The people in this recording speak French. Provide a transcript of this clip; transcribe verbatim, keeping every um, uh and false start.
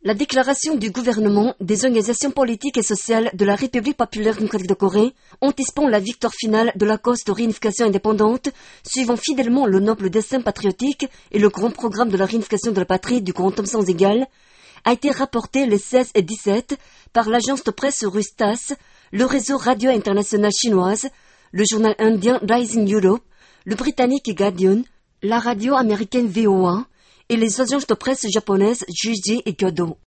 La déclaration du gouvernement des organisations politiques et sociales de la République populaire démocratique de Corée anticipant la victoire finale de la cause de réunification indépendante, suivant fidèlement le noble destin patriotique et le grand programme de la réunification de la patrie du grand homme sans égal, a été rapporté les seize et dix-sept par l'agence de presse russe TASS, le réseau radio international chinoise, le journal indien Rising Europe, le britannique Guardian, la radio américaine V O A et les agences de presse japonaises Juji et Kyodo.